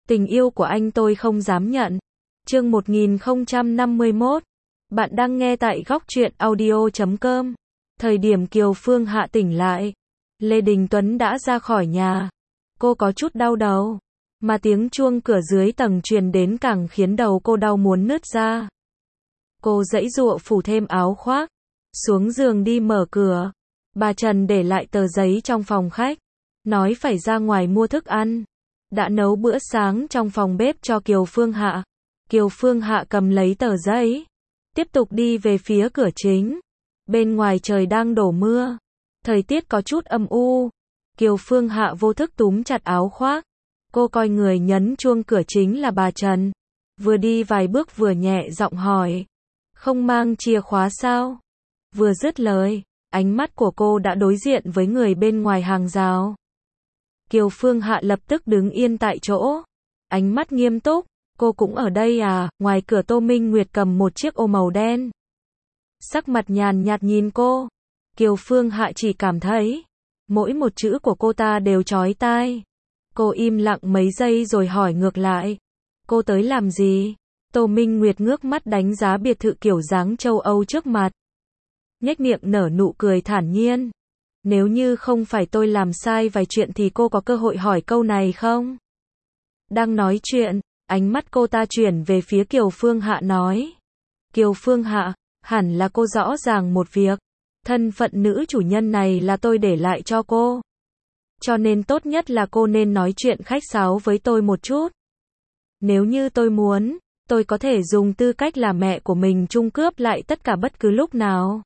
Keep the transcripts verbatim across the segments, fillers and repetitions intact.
Tình yêu của anh tôi không dám nhận. Chương một nghìn không trăm năm mươi mốt. Bạn đang nghe tại góc truyện audio chấm com. Thời điểm Kiều Phương Hạ tỉnh lại, Lê Đình Tuấn đã ra khỏi nhà. Cô có chút đau đầu, mà tiếng chuông cửa dưới tầng truyền đến càng khiến đầu cô đau muốn nứt ra. Cô giãy giụa phủ thêm áo khoác, xuống giường đi mở cửa. Bà Trần để lại tờ giấy trong phòng khách, nói phải ra ngoài mua thức ăn. Đã nấu bữa sáng trong phòng bếp cho Kiều Phương Hạ. Kiều Phương Hạ cầm lấy tờ giấy, tiếp tục đi về phía cửa chính. Bên ngoài trời đang đổ mưa, thời tiết có chút âm u. Kiều Phương Hạ vô thức túm chặt áo khoác. Cô coi người nhấn chuông cửa chính là bà Trần. Vừa đi vài bước vừa nhẹ giọng hỏi, không mang chìa khóa sao? Vừa dứt lời, ánh mắt của cô đã đối diện với người bên ngoài hàng rào. Kiều Phương Hạ lập tức đứng yên tại chỗ, ánh mắt nghiêm túc. Cô cũng ở đây à? Ngoài cửa Tô Minh Nguyệt cầm một chiếc ô màu đen, sắc mặt nhàn nhạt nhìn cô. Kiều Phương Hạ chỉ cảm thấy mỗi một chữ của cô ta đều chói tai. Cô im lặng mấy giây rồi hỏi ngược lại, cô tới làm gì? Tô Minh Nguyệt ngước mắt đánh giá biệt thự kiểu dáng châu Âu trước mặt, nhếch miệng nở nụ cười thản nhiên. Nếu như không phải tôi làm sai vài chuyện thì cô có cơ hội hỏi câu này không? Đang nói chuyện, ánh mắt cô ta chuyển về phía Kiều Phương Hạ nói, Kiều Phương Hạ, hẳn là cô rõ ràng một việc. Thân phận nữ chủ nhân này là tôi để lại cho cô, cho nên tốt nhất là cô nên nói chuyện khách sáo với tôi một chút. Nếu như tôi muốn, tôi có thể dùng tư cách là mẹ của mình chung cướp lại tất cả bất cứ lúc nào.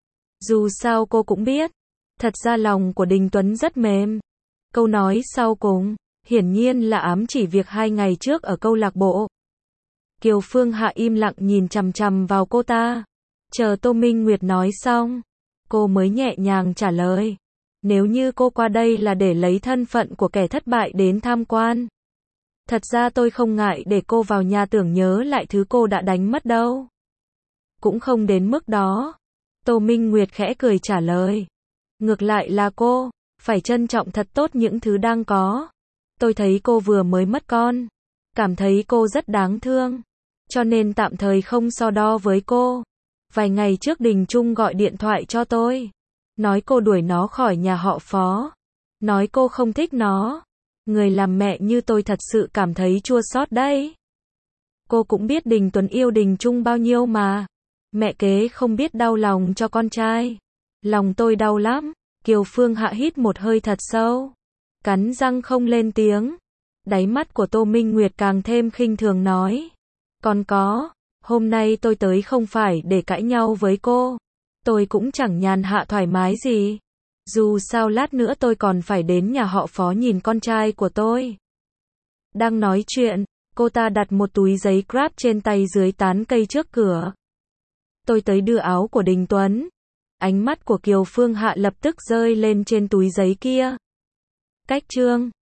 Dù sao cô cũng biết, thật ra lòng của Đình Tuấn rất mềm. Câu nói sau cùng, hiển nhiên là ám chỉ việc hai ngày trước ở câu lạc bộ. Kiều Phương Hạ im lặng nhìn chằm chằm vào cô ta. Chờ Tô Minh Nguyệt nói xong, cô mới nhẹ nhàng trả lời. Nếu như cô qua đây là để lấy thân phận của kẻ thất bại đến tham quan, thật ra tôi không ngại để cô vào nhà tưởng nhớ lại thứ cô đã đánh mất đâu. Cũng không đến mức đó. Tô Minh Nguyệt khẽ cười trả lời. Ngược lại là cô phải trân trọng thật tốt những thứ đang có. Tôi thấy cô vừa mới mất con, cảm thấy cô rất đáng thương, cho nên tạm thời không so đo với cô. Vài ngày trước Đình Trung gọi điện thoại cho tôi, nói cô đuổi nó khỏi nhà họ Phó, nói cô không thích nó. Người làm mẹ như tôi thật sự cảm thấy chua xót đấy. Cô cũng biết Đình Tuấn yêu Đình Trung bao nhiêu mà. Mẹ kế không biết đau lòng cho con trai. Lòng tôi đau lắm. Kiều Phương Hạ hít một hơi thật sâu, cắn răng không lên tiếng. Đáy mắt của Tô Minh Nguyệt càng thêm khinh thường nói, còn có, hôm nay tôi tới không phải để cãi nhau với cô. Tôi cũng chẳng nhàn hạ thoải mái gì. Dù sao lát nữa tôi còn phải đến nhà họ Phó nhìn con trai của tôi. Đang nói chuyện, cô ta đặt một túi giấy Grab trên tay dưới tán cây trước cửa. Tôi tới đưa áo của Đình Tuấn. Ánh mắt của Kiều Phương Hạ lập tức rơi lên trên túi giấy kia. Cách chương